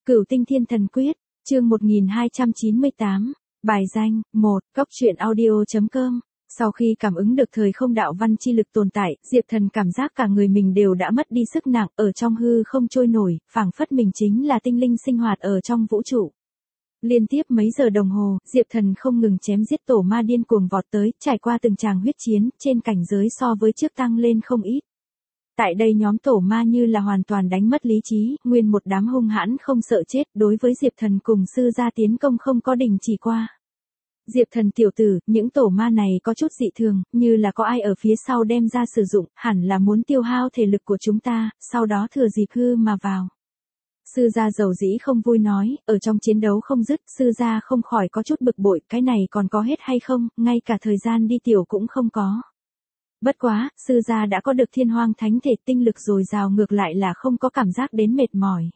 Cửu Tinh Thiên Thần Quyết, chương 1298, bài danh, 1, Cốc truyện audio.com. Sau khi cảm ứng được thời không đạo văn chi lực tồn tại, Diệp Thần cảm giác cả người mình đều đã mất đi sức nặng, ở trong hư không trôi nổi, phảng phất mình chính là tinh linh sinh hoạt ở trong vũ trụ. Liên tiếp mấy giờ đồng hồ, Diệp Thần không ngừng chém giết tổ ma điên cuồng vọt tới, trải qua từng tràng huyết chiến, trên cảnh giới so với trước tăng lên không ít. Tại đây nhóm tổ ma như là hoàn toàn đánh mất lý trí, nguyên một đám hung hãn không sợ chết, đối với Diệp Thần cùng sư gia tiến công không có đình chỉ qua. Diệp Thần tiểu tử, những tổ ma này có chút dị thường, như là có ai ở phía sau đem ra sử dụng, hẳn là muốn tiêu hao thể lực của chúng ta, sau đó thừa dịp hư mà vào. Sư gia dầu dĩ không vui nói, ở trong chiến đấu không dứt, sư gia không khỏi có chút bực bội, cái này còn có hết hay không, ngay cả thời gian đi tiểu cũng không có. Bất quá, sư gia đã có được thiên hoang thánh thể, tinh lực dồi dào, ngược lại là không có cảm giác đến mệt mỏi.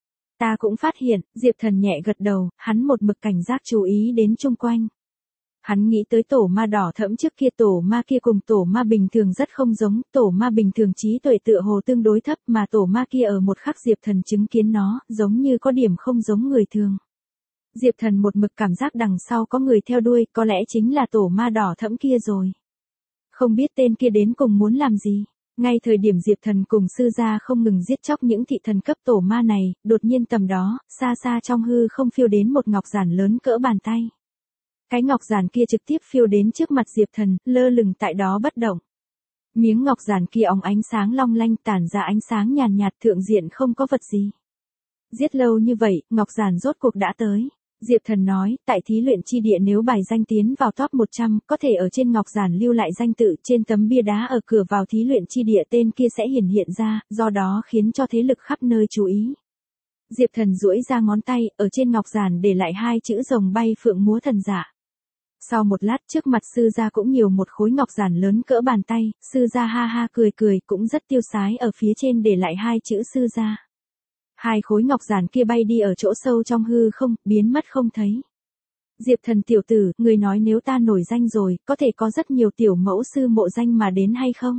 Ta cũng phát hiện, Diệp Thần nhẹ gật đầu, hắn một mực cảnh giác chú ý đến chung quanh. Hắn nghĩ tới tổ ma đỏ thẫm trước kia, tổ ma kia cùng tổ ma bình thường rất không giống, tổ ma bình thường trí tuệ tựa hồ tương đối thấp, mà tổ ma kia ở một khắc Diệp Thần chứng kiến nó, giống như có điểm không giống người thường. Diệp Thần một mực cảm giác đằng sau có người theo đuôi, có lẽ chính là tổ ma đỏ thẫm kia rồi. Không biết tên kia đến cùng muốn làm gì. Ngay thời điểm Diệp Thần cùng sư gia không ngừng giết chóc những thị thần cấp tổ ma này, đột nhiên tầm đó, xa xa trong hư không phiêu đến một ngọc giản lớn cỡ bàn tay. Cái ngọc giản kia trực tiếp phiêu đến trước mặt Diệp Thần, lơ lửng tại đó bất động. Miếng ngọc giản kia óng ánh sáng long lanh, tản ra ánh sáng nhàn nhạt, thượng diện không có vật gì. Giết lâu như vậy, ngọc giản rốt cuộc đã tới. Diệp Thần nói, tại thí luyện chi địa nếu bài danh tiến vào top 100, có thể ở trên ngọc giản lưu lại danh tự, trên tấm bia đá ở cửa vào thí luyện chi địa tên kia sẽ hiển hiện ra, do đó khiến cho thế lực khắp nơi chú ý. Diệp Thần duỗi ra ngón tay, ở trên ngọc giản để lại hai chữ rồng bay phượng múa thần dạ. Sau một lát, trước mặt sư gia cũng nhiều một khối ngọc giản lớn cỡ bàn tay, sư gia ha ha cười cười, cũng rất tiêu sái, ở phía trên để lại hai chữ sư gia. Hai khối ngọc giản kia bay đi ở chỗ sâu trong hư không, biến mất không thấy. Diệp Thần tiểu tử, người nói nếu ta nổi danh rồi, có thể có rất nhiều tiểu mẫu sư mộ danh mà đến hay không?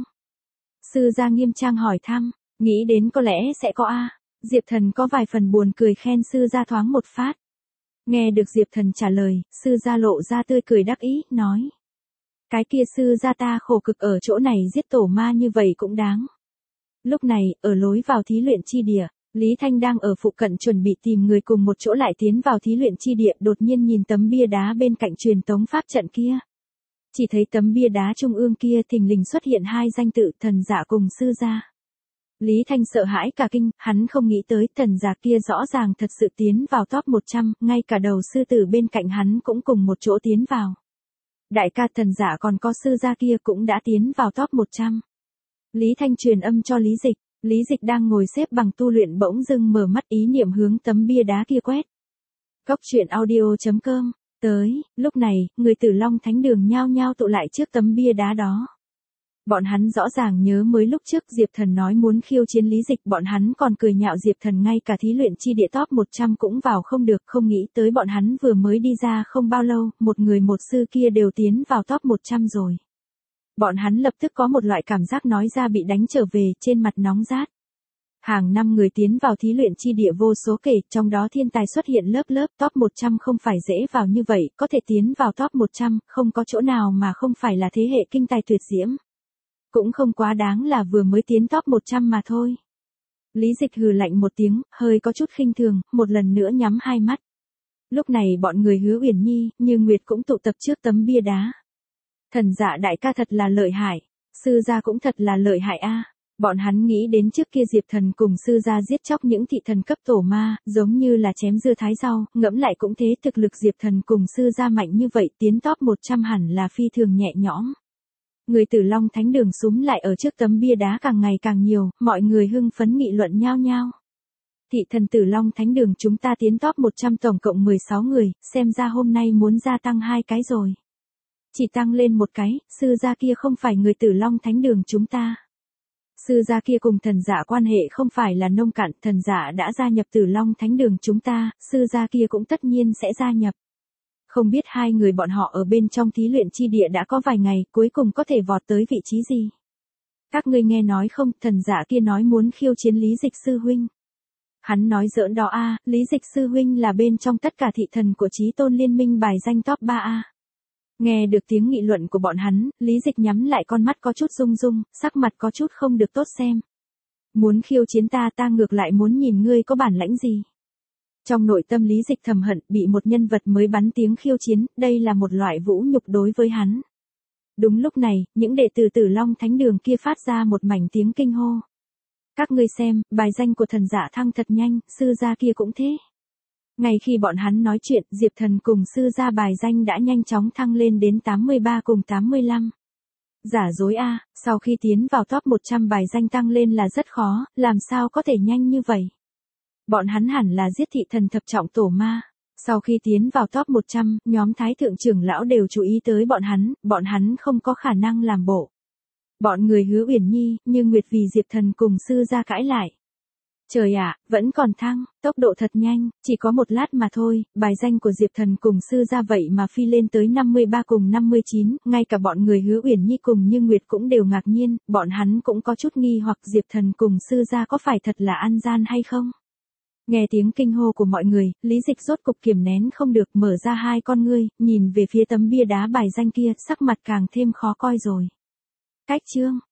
Sư gia nghiêm trang hỏi thăm, nghĩ đến có lẽ sẽ có a. Diệp Thần có vài phần buồn cười khen sư gia thoáng một phát. Nghe được Diệp Thần trả lời, sư gia lộ ra tươi cười đắc ý, nói. Cái kia sư gia ta khổ cực ở chỗ này giết tổ ma như vậy cũng đáng. Lúc này, ở lối vào thí luyện chi địa, Lý Thanh đang ở phụ cận chuẩn bị tìm người cùng một chỗ lại tiến vào thí luyện chi địa, đột nhiên nhìn tấm bia đá bên cạnh truyền tống pháp trận kia. Chỉ thấy tấm bia đá trung ương kia thình lình xuất hiện hai danh tự, thần dạ cùng sư gia. Lý Thanh sợ hãi cả kinh, hắn không nghĩ tới thần dạ kia rõ ràng thật sự tiến vào top 100, ngay cả đầu sư tử bên cạnh hắn cũng cùng một chỗ tiến vào. Đại ca, thần dạ còn có sư gia kia cũng đã tiến vào top 100. Lý Thanh truyền âm cho Lý Dịch. Lý Dịch đang ngồi xếp bằng tu luyện bỗng dưng mở mắt, ý niệm hướng tấm bia đá kia quét. Cốc truyện audio.com. Tới, lúc này, người Tử Long Thánh Đường nhao nhao tụ lại trước tấm bia đá đó. Bọn hắn rõ ràng nhớ mới lúc trước Diệp Thần nói muốn khiêu chiến Lý Dịch, bọn hắn còn cười nhạo Diệp Thần ngay cả thí luyện chi địa top 100 cũng vào không được, không nghĩ tới bọn hắn vừa mới đi ra không bao lâu, một người một sư kia đều tiến vào top 100 rồi. Bọn hắn lập tức có một loại cảm giác nói ra bị đánh trở về, trên mặt nóng rát. Hàng năm người tiến vào thí luyện chi địa vô số kể, trong đó thiên tài xuất hiện lớp lớp, top 100 không phải dễ vào như vậy, có thể tiến vào top 100, không có chỗ nào mà không phải là thế hệ kinh tài tuyệt diễm. Cũng không quá đáng là vừa mới tiến top 100 mà thôi. Lý Dịch hừ lạnh một tiếng, hơi có chút khinh thường, một lần nữa nhắm hai mắt. Lúc này bọn người Hứa Uyển Nhi, Như Nguyệt cũng tụ tập trước tấm bia đá. Thần dạ đại ca thật là lợi hại, sư gia cũng thật là lợi hại a. Bọn hắn nghĩ đến trước kia Diệp Thần cùng sư gia giết chóc những thị thần cấp tổ ma, giống như là chém dưa thái rau, ngẫm lại cũng thế, thực lực Diệp Thần cùng sư gia mạnh như vậy, tiến top 100 hẳn là phi thường nhẹ nhõm. Người Tử Long Thánh Đường súm lại ở trước tấm bia đá càng ngày càng nhiều, mọi người hưng phấn nghị luận nhao nhao. Thị thần Tử Long Thánh Đường chúng ta tiến top 100 tổng cộng 16 người, xem ra hôm nay muốn gia tăng 2 cái rồi. Chỉ tăng lên một cái, sư gia kia không phải người Tử Long Thánh Đường chúng ta. Sư gia kia cùng thần dạ quan hệ không phải là nông cạn, thần dạ đã gia nhập Tử Long Thánh Đường chúng ta, sư gia kia cũng tất nhiên sẽ gia nhập. Không biết hai người bọn họ ở bên trong thí luyện chi địa đã có vài ngày, cuối cùng có thể vọt tới vị trí gì? Các ngươi nghe nói không, thần dạ kia nói muốn khiêu chiến Lý Dịch sư huynh. Hắn nói giỡn đó a, Lý Dịch sư huynh là bên trong tất cả thị thần của Chí Tôn Liên Minh bài danh top 3 a. Nghe được tiếng nghị luận của bọn hắn, Lý Dịch nhắm lại con mắt có chút rung rung, sắc mặt có chút không được tốt xem. Muốn khiêu chiến ta ngược lại muốn nhìn ngươi có bản lãnh gì. Trong nội tâm Lý Dịch thầm hận, bị một nhân vật mới bắn tiếng khiêu chiến, đây là một loại vũ nhục đối với hắn. Đúng lúc này, những đệ tử Tử Long Thánh Đường kia phát ra một mảnh tiếng kinh hô. Các ngươi xem, bài danh của thần giả thăng thật nhanh, sư gia kia cũng thế. Ngay khi bọn hắn nói chuyện, Diệp Thần cùng sư gia bài danh đã nhanh chóng thăng lên đến 83 cùng 85. Giả dối a, sau khi tiến vào top 100 bài danh tăng lên là rất khó, làm sao có thể nhanh như vậy? Bọn hắn hẳn là giết thị thần thập trọng tổ ma. Sau khi tiến vào top 100, nhóm thái thượng trưởng lão đều chú ý tới bọn hắn không có khả năng làm bộ. Bọn người Hứa Uyển Nhi, Như Nguyệt vì Diệp Thần cùng sư gia cãi lại. Trời ạ, vẫn còn thăng, tốc độ thật nhanh, chỉ có một lát mà thôi, bài danh của Diệp Thần cùng sư gia vậy mà phi lên tới 53 cùng 59, ngay cả bọn người Hứa Uyển Nhi cùng Như Nguyệt cũng đều ngạc nhiên, bọn hắn cũng có chút nghi hoặc Diệp Thần cùng sư gia có phải thật là ăn gian hay không. Nghe tiếng kinh hô của mọi người, Lý Dịch rốt cục kiềm nén không được, mở ra hai con ngươi, nhìn về phía tấm bia đá bài danh kia, sắc mặt càng thêm khó coi rồi. Cách chương